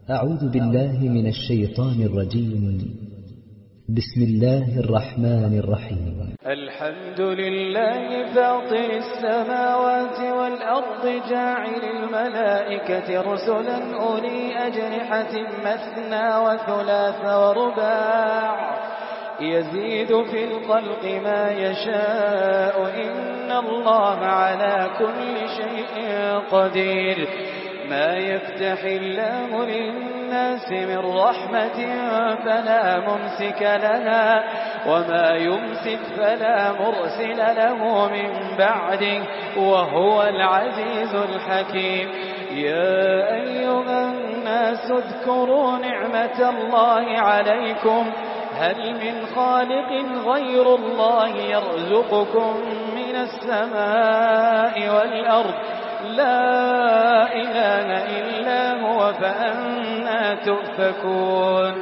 أعوذ بالله من الشيطان الرجيم. بسم الله الرحمن الرحيم. الحمد لله فاطر السماوات والأرض جاعل الملائكة رسلا أولي أجنحة مثنى وثلاث ورباع يزيد في الخلق ما يشاء إن الله على كل شيء قدير. ما يفتح الله للناس من رحمة فلا ممسك لها وما يمسك فلا مرسل له من بعده وهو العزيز الحكيم. يا أيها الناس اذكروا نعمة الله عليكم هل من خالق غير الله يرزقكم من السماء والأرض لا إله إلا هو فأنى تؤفكون.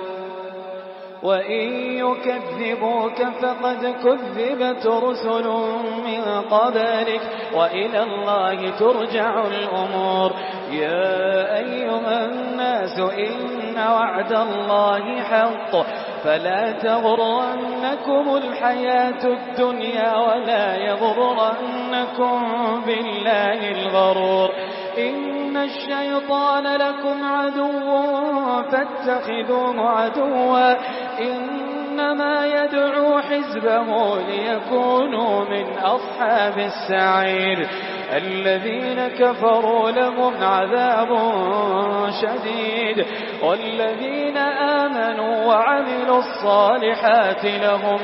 وإن يكذبوك فقد كذبت رسل من قبلك وإلى الله ترجع الأمور. يا أيها الناس إن وعد الله حق فلا تغرنكم الحياة الدنيا ولا يغرنكم بالله الغرور. إن الشيطان لكم عدو فاتخذوه عدوا إنما يدعو حزبه ليكونوا من أصحاب السعير. الذين كفروا لهم عذاب شديد والذين آمنوا وعملوا الصالحات لهم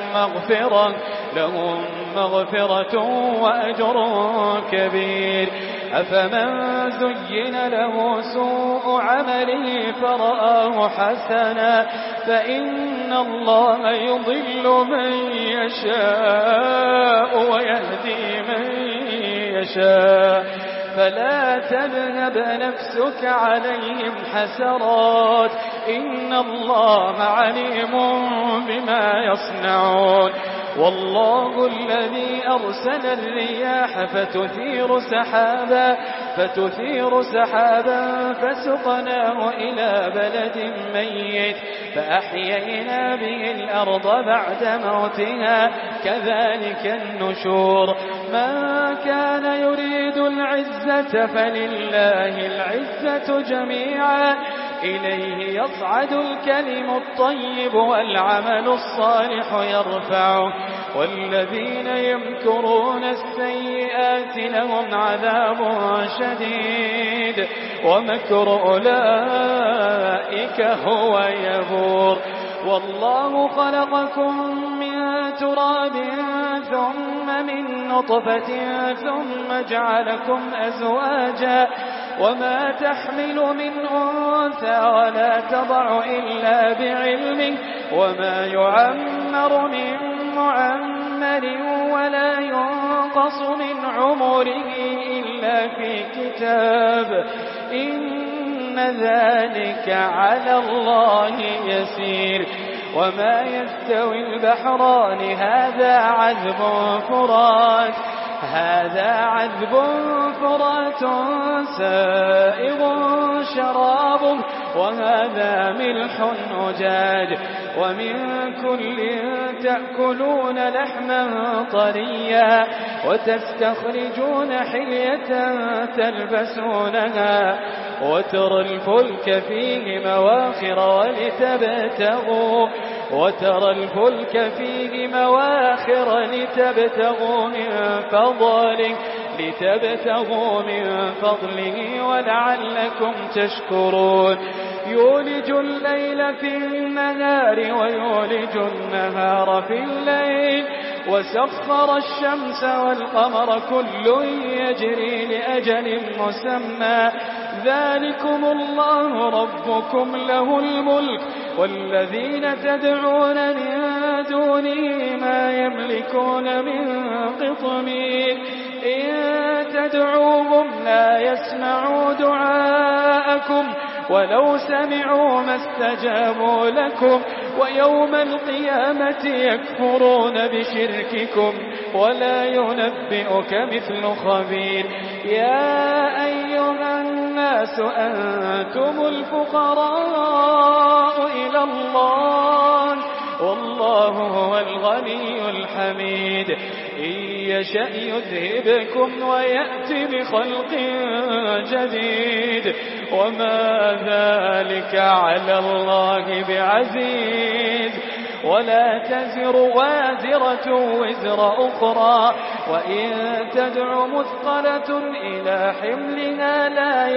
مغفرة وأجر كبير. أفمن زين له سوء عمله فرآه حسنا فإن الله يضل من يشاء ويهدي من يشاء فلا تذهب نفسك عليهم حسرات إن الله عليم بما يصنعون. والله الذي أرسل الرياح فتثير سحابا فسقناه إلى بلد ميت فأحيينا به الأرض بعد موتها كذلك النشور. من كان يريد العزة فلله العزة جميعا إليه يصعد الكلم الطيب والعمل الصالح يرفعه والذين يمكرون السيئات لهم عذاب شديد ومكر أولئك هو يبور. والله خلقكم من تراب ثم من نطفة ثم جعلكم أزواجا وما تحمل من أنثى ولا تضع إلا بعلمه وما يعمر من معمر ولا ينقص من عمره إلا في كتاب إن ذلك على الله يسير. وما يستوي البحران هذا عذب فرات سائغ شرابه وهذا ملح أجاج ومن كل تأكلون لحما طريا وتستخرجون حلية تلبسونها وترى الفلك فيه مواخر لتبتغوا من فضله ولعلكم تشكرون. يولج الليل في النهار ويولج النهار في الليل وسخر الشمس والقمر كل يجري لأجل مسمى ذلكم الله ربكم له الملك والذين تدعون من دونه ما يملكون من قطمير. إن تدعوهم لا يسمعوا دعاءكم ولو سمعوا ما استجابوا لكم ويوم القيامة يكفرون بشرككم ولا ينبئك مثل خبير. يا أيها الناس الناس أنتم الفقراء إلى الله والله هو الغني الحميد إن يشأ يذهبكم ويأتي بخلق جديد وما ذلك على الله بعزيز ولا تزر وازرة وزر أخرى وإن تدع مثقلة إلى حملها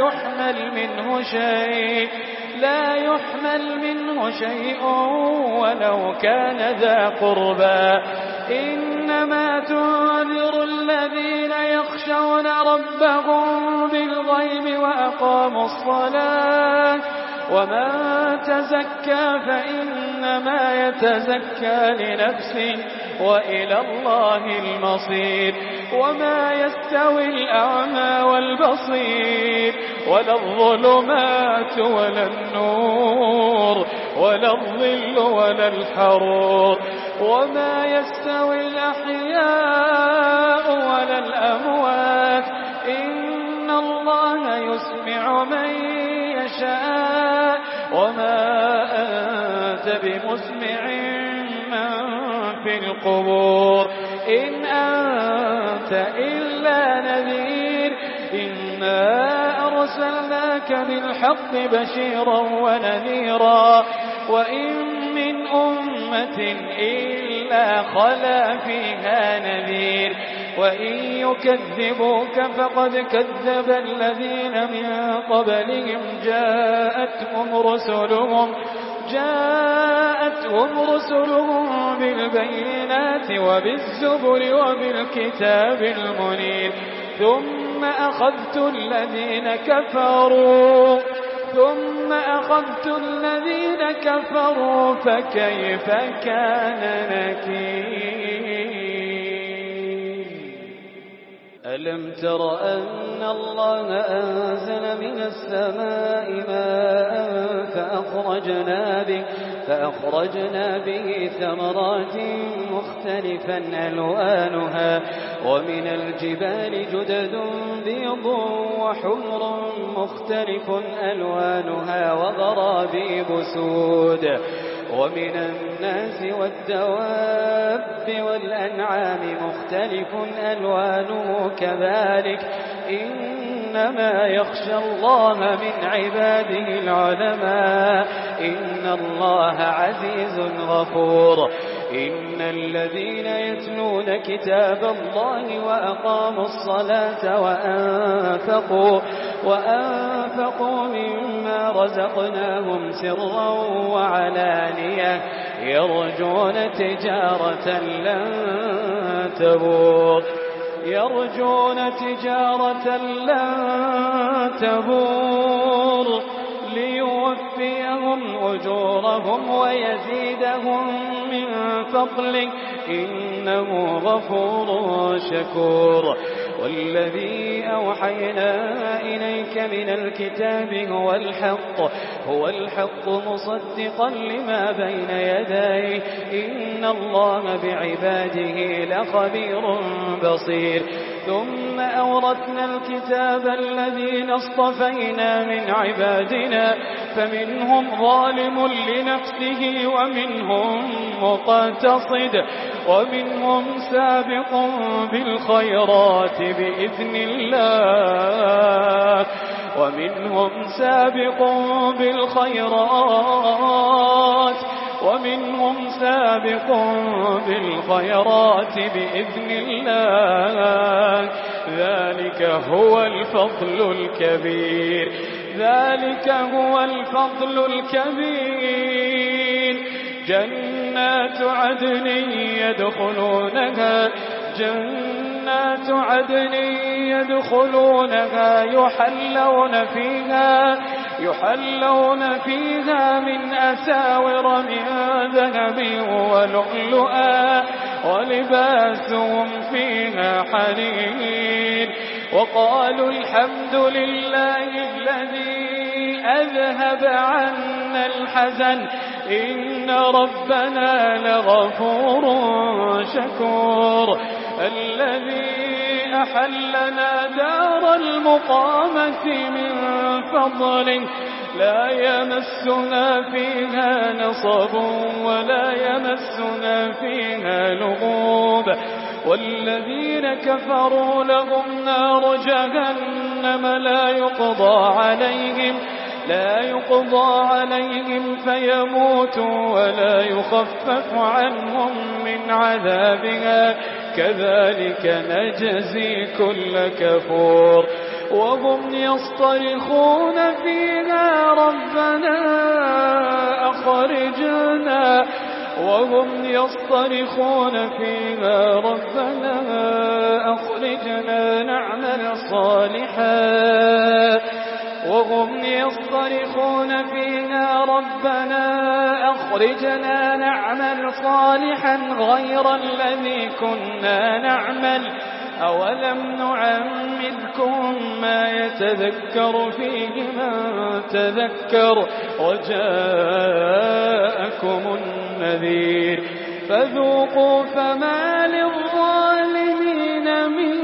لا يحمل منه شيء ولو كان ذا قربى إنما تنذر الذين يخشون ربهم بالغيب وأقاموا الصلاة ومن تزكى فإنما يتزكى لنفسه وإلى الله المصير وما يستوي الأعمى والبصير ولا الظلمات ولا النور ولا الظل ولا الحرور وما يستوي الأحياء ولا الأموات إن الله يسمع من يشاء وما أنت بمسمع من في القبور إن أنت إلا نذير إنا أرسلناك بالحق بشيرا ونذيرا وإن من أمة إلا خلا فيها نذير وإن يكذبوك فقد كذب الذين من قبلهم جاءتهم رسلهم بالبينات وبالزبر وبالكتاب المنير ثم أخذت الذين كفروا فكيف كان نكير ألم تر أن الله أنزل من السماء ماء فأخرجنا به ثمرات مختلفا ألوانها ومن الجبال جدد بيض وحمر مختلف ألوانها وغرابيب سود ومن الناس والدواب والأنعام مختلف ألوانه كذلك إنما يخشى الله من عباده العلماء إن الله عزيز غفور إن الذين يتلون كتاب الله وأقاموا الصلاة وأنفقوا مما رزقناهم سرا وعلانية يرجون تجارة لن تبور ليوفيهم أجورهم ويزيدهم من فضله إنه غفور شكور والذي أوحينا إليك من الكتاب هو الحق مصدقا لما بين يديه إن الله بعباده لخبير بصير ثم أورثنا الكتاب الذين اصطفينا من عبادنا فمنهم ظالم لنفسه ومنهم مقتصد ومنهم سابق بالخيرات بإذن الله ومنهم سابق بالخيرات بإذن الله ذلك هو الفضل الكبير جنات عدن يدخلونها يحلون فيها من أساور من ذهب ولؤلؤا ولباسهم فيها حرير وقالوا الحمد لله الذي أذهب عنا الحزن إن ربنا لغفور شكور الذي أحلنا دار المقامة من فضله لا يمسنا فيها نصب ولا يمسنا فيها لغوب والذين كفروا لهم نار جهنم لا يقضى عليهم فيموتوا ولا يخفف عنهم من عذابها كذلك نجزي كل كفور وهم يصطرخون فيها ربنا أخرجنا نعمل صالحا غير الذي كنا نعمل أولم نعمركم ما يتذكر فيه من تذكر وجاءكم النذير فذوقوا فما للظالمين من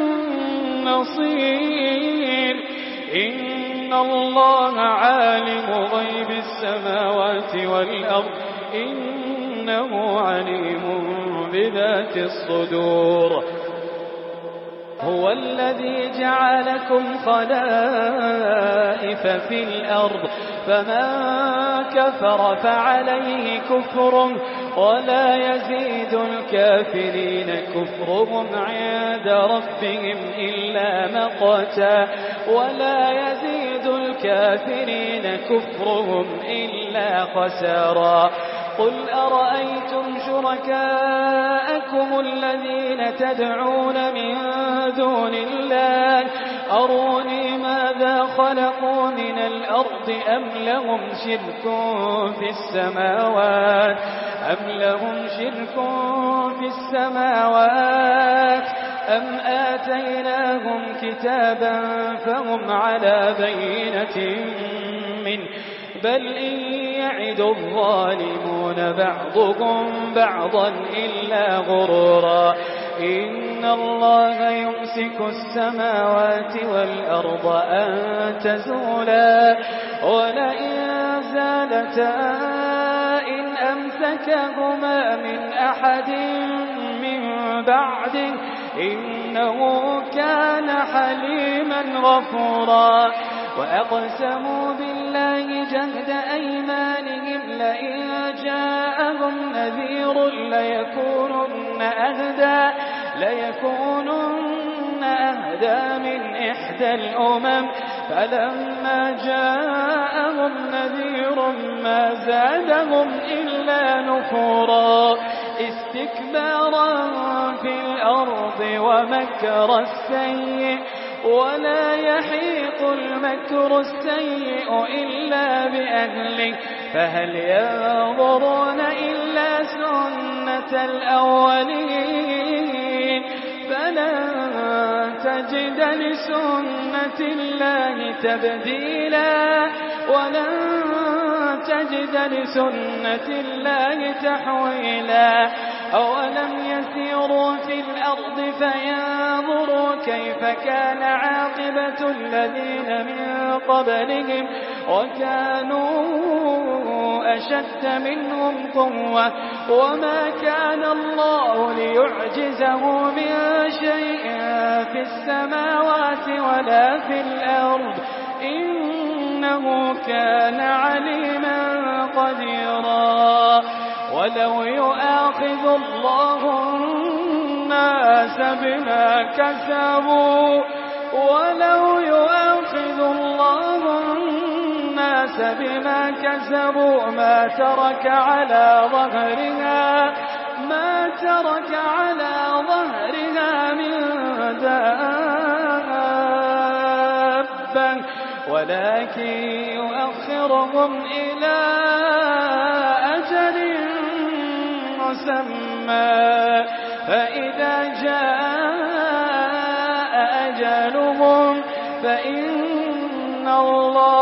نصير إن الله عالم غيب السماوات والأرض إنه عليم بذات الصدور هو الذي جعلكم خلائف في الأرض فمن كفر فعليه كفره ولا يزيد الكافرين كفرهم عند ربهم إلا مقتا ولا يزيد الكافرين كفرهم إلا خسارا قل أرأيتم شركاءكم الذين تدعون من دون الله أروني ماذا خلقوا من الأرض أم لهم شرك في السماوات أم آتيناهم كتابا فهم على بينة منه بل إن يعد الظالمون بعضهم بعضا إلا غرورا إن الله يمسك السماوات والأرض أن تزولا ولئن زالتا إن أمسكهما من أحد من بعده إنه كان حليما غفورا وأقسموا بالله جهد أيمانهم لئن جاءهم نذير ليكونن أهدى من إحدى الأمم فلما جاءهم نذير ما زادهم إلا نفورا استكبارا في الأرض ومكر السيء ولا يحيق المكر السيء إلا بأهله فهل ينظرون إلا سنة الأولين فلن تجد لسنة الله تبديلا ولن تجد لسنة الله تحويلا أولم يسيروا في الأرض فينظروا كيف كان عاقبة الذين من قبلهم وكانوا أشد منهم قوة وما كان الله ليعجزه من شيء في السماوات ولا في الأرض إنه كان عليما قديرا ولو يؤاخذ الله الناس بما كسبوا ما ترك على ظهرها من دابة ولكن يؤخرهم إلى أجل مسمى فإذا جاء أجلهم فإن الله